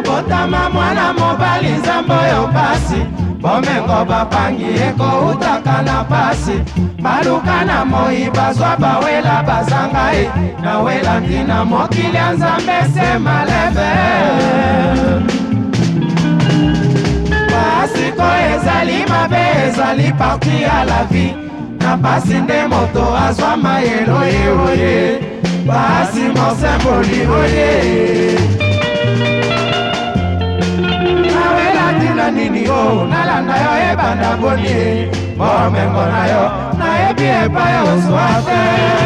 Botama mwana mobali nzambo yo pasi Bomengo bapangi eko utaka na pasi Baluka na moi bazwa bawela bazangai Na wela ndina mokili ya nzambe se malebe Pasi ko ezali mabe ezali parti ya la vie Na pasi nde moto azwa mayelo oye Pasi mosemboli oye Tina nini o nalanda yo ebanda boni Bomengo na yo na ebi epa yo swate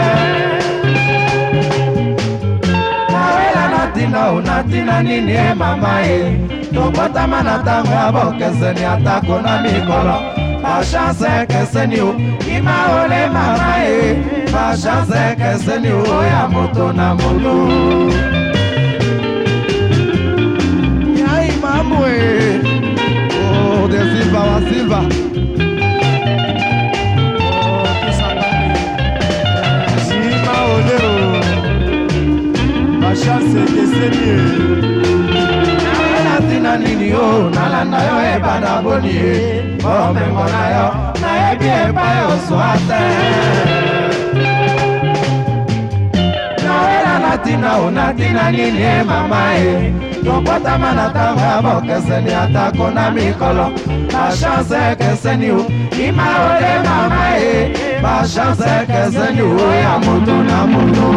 Nawela na tina o na tina nini e mama e Tokotama na tango ya bokeseni atako na mikolo Ba chance keseni o ima ole mama e Ba chance keseni o ya moto na mulu Yai mamu e de Silva wa Silva Sima olero Bachance keseni Nalatina nini yo Nalanda yo ebana boni Bomengo na yo Na ebi eba yo swate Nawela natina o natina nini e mama e Tokotama na tango ya bokeseni atako na mikolo Ba chance keseni o ima ole mama e Ba chance keseni o ya moto na moto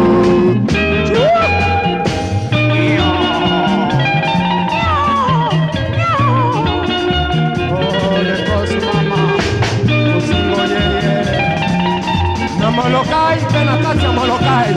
Oh le kos mama Osingo yeye Na molokai pena kati ya molokai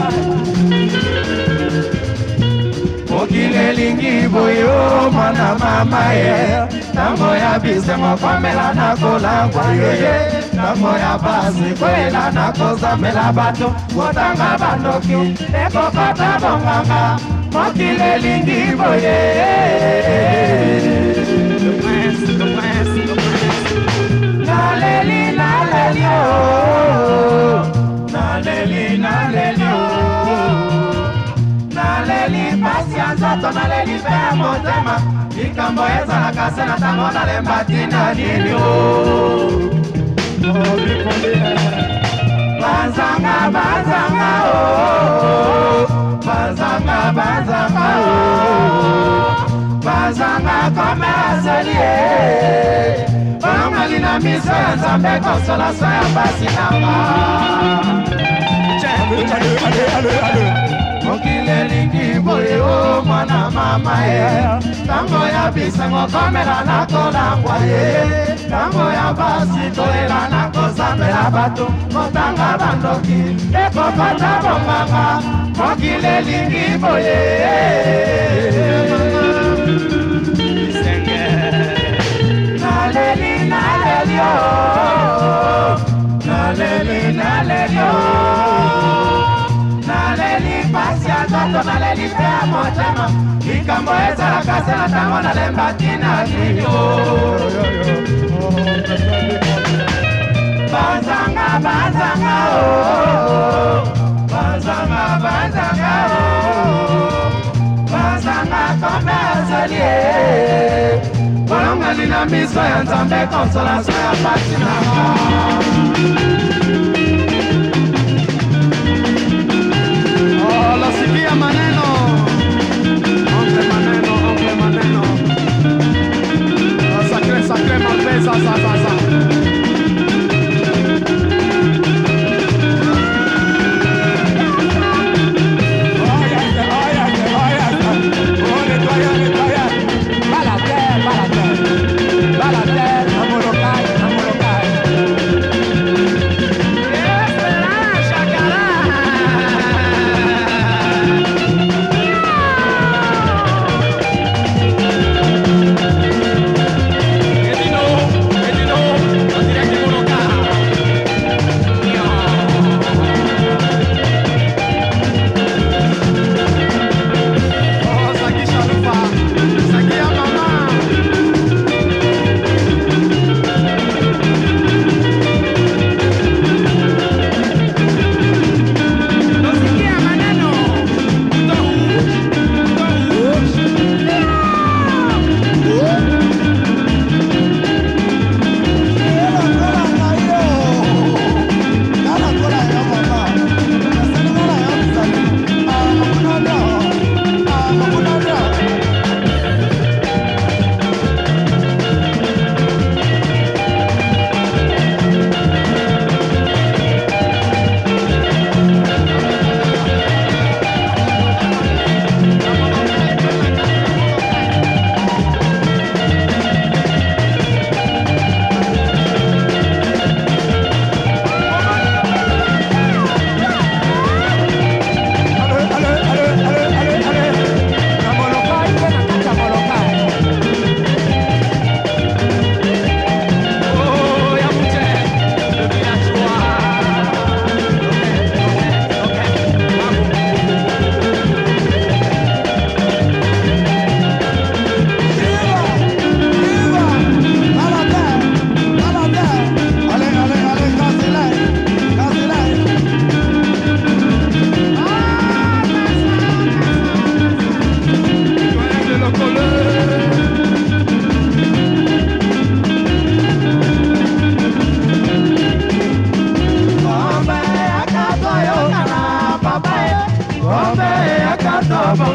Mokile lingi boyo mwana mama ye Tango ya bisengo kwamela na kolangwa ye Tango ya basi kwela na kozamela bato Wotanga bandoki eko kata bonganga Mokile lingi boye Naleli naleli oh Naleli naleli oh Naleli pasianza tonaleli pe motema Ikambo ezalaka se na tango nalemba tina nini o Banzanga banzanga o Banzanga banzanga o Banzanga kome azeli e Bangali na miso ya nzambe konsolation ya pasi nanga Mokile lingi boye o mwana mama ye Tango ya bisengo komela na kolangwa ye Tango ya basi kolela na kozamela bato Motanga bandoki ekopata bonganga Mokile lingi boye Naleli naleli o Naleli naleli o Naleli pasianza tonaleli pe motema Ikambo ezalaka se na tango nalemba tina nini o Banzanga banzanga o Banzanga banzanga o Banzanga kome azali e Bolongali na miso ya nzambe konsolation ya pasi nanga Sikia maneno Oncle maneno Sacré malpesa sa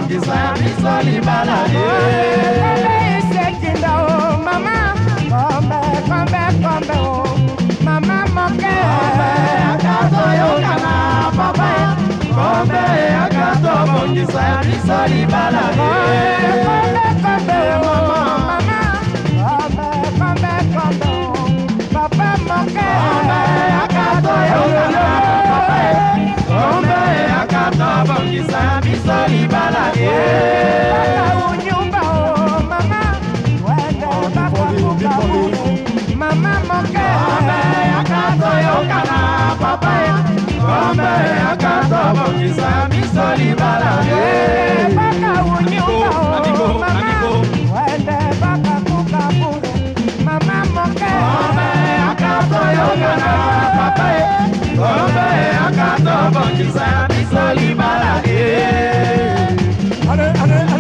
bongisa biso libala isekinda o mama kombe o mama moke akato yokana papa kombe akato bongisa biso libala kombe o mama kombe o papa moke akato yokana papa kombe akato bongisa biso libala unyumba o mama wende bakakuka mama moke akato yokana papa kombe akato bongisa biso libala baka unyumba o mama wende bakakuka mama moke kombe akato yokana papa kombe akato bongisa biso libala ale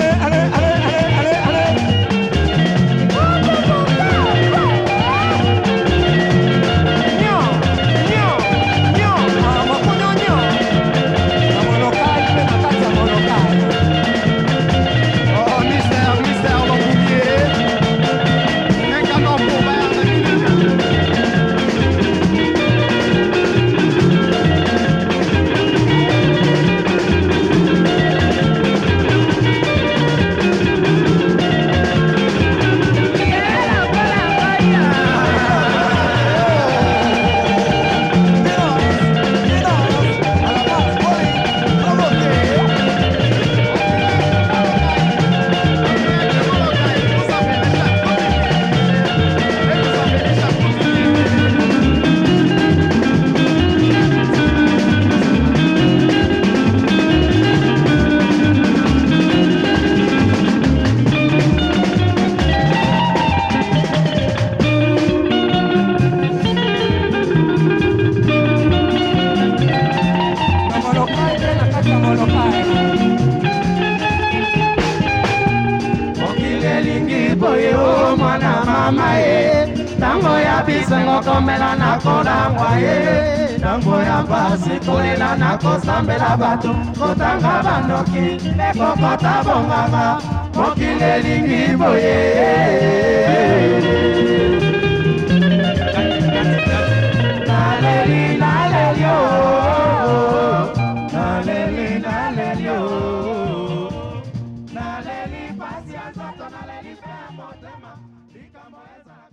tango ya bisengo komela na kolangwa ye tango ya pasi kolela na kosambela bato kotanga bandoki ekokota bonganga mokili elingi boye naleli o naleli pasi ya nzoto naleli pe ya motema likambo ezala